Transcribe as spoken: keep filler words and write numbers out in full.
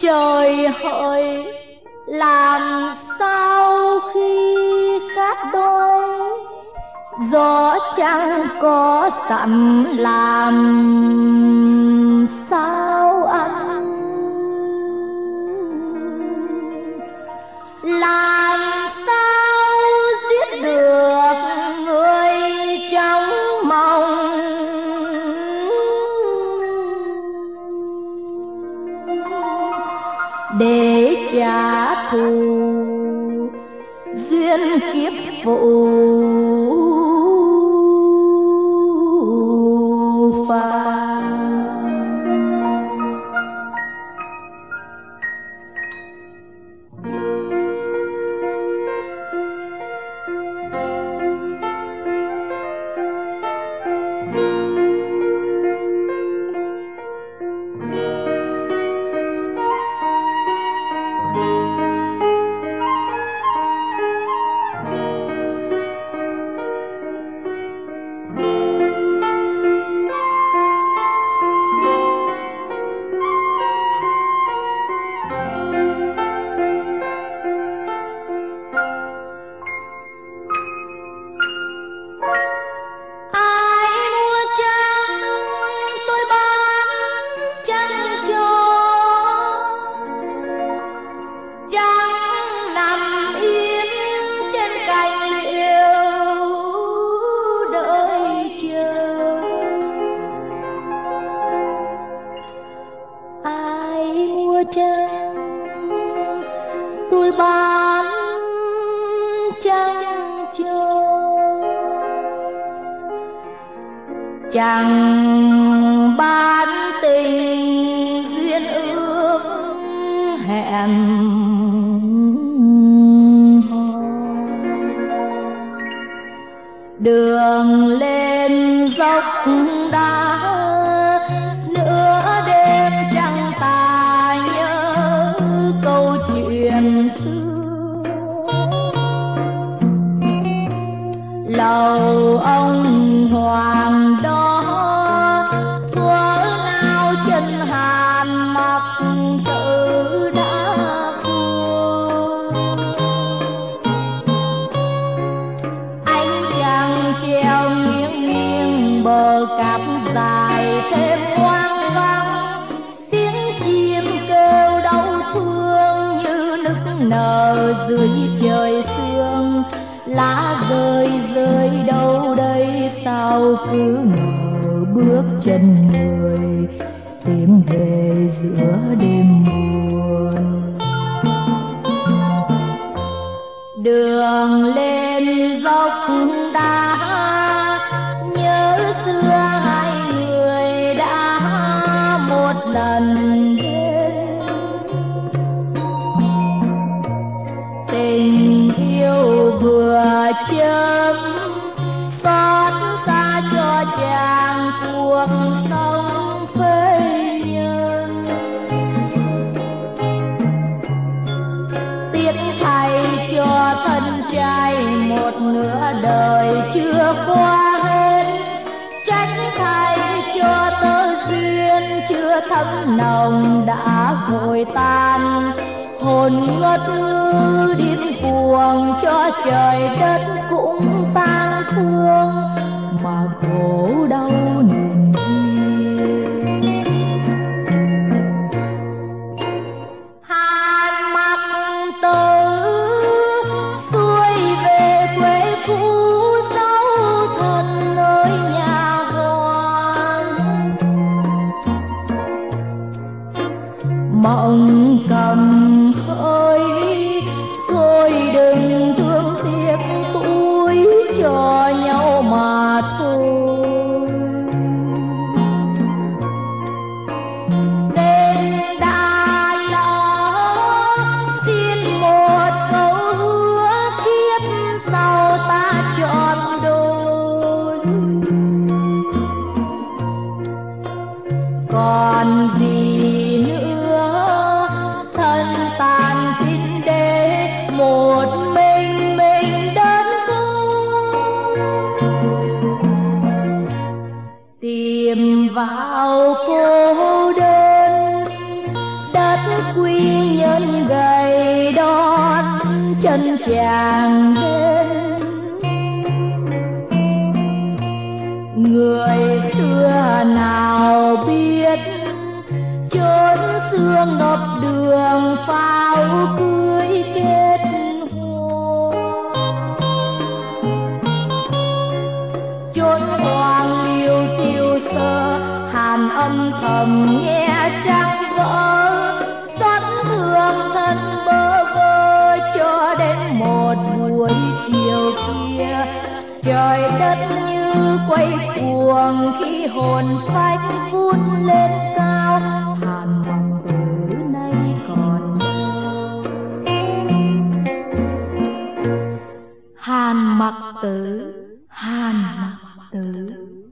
Trời hỡi, làm sao khi cát đôi gió chẳng có sẵn, làm sao anh, làm sao giết được người trong mộng. Để trả thù duyên kiếp phụ phàng. Tôi bán trăng cho, chẳng bán tình duyên ước hẹn hò. Đường lên dốc đá nửa đêm trăng tà nhớ câu chuyện xưa. Lầu ông hoàng đó thuở nào chân hàn mặc tự đã khô. Ánh trăng treo nghiêng nghiêng bờ cát dài thêm hoang vắng. Tiếng chim kêu đau thương như nức nở dưới trời sương. Lá rơi rơi đâu đây sao cứ ngờ bước chân người tìm về giữa đêm buồn. Đường lên dốc đá nhớ xưa hai người đã một lần đến. Tình yêu vừa chớm xót xa cho chàng cuộc sống phế nhân. Tiếc thay cho thân trai một nửa đời chưa qua hết. Trách thay cho tơ duyên chưa thấm nồng đã vội tan. Hồn ngất ngư điên cuồng cho trời đất cũng tang thương mà khổ đau niềm riêng. Hàn mặc tử xuôi về quê cũ dấu thân nơi nhà hoang. Mộng cầm hỡi thôi đừng thương tiếc tuổi cho nhau mà thôi. Đêm đã lỡ xin một câu hứa kiếp sau ta chọn đôi. Còn gì nữa thân tàn xin để một mình mình đơn côi. Tìm vào cô đơn đất quy nhân gầy đón chân chàng đến. Người xưa nào biết chốn xưa ngập đường pháo cưới kết hôn. Chốn hoang liêu tiêu sơ hàn âm thầm nghe trăng vỡ. Xót thương thân bơ vơ cho đến một buổi chiều kia. Trời đất như quay cuồng khi hồn phách vút lên cao. Hàn Mặc Tử nay còn đâu? Hàn Mặc Tử, Hàn Mặc Tử.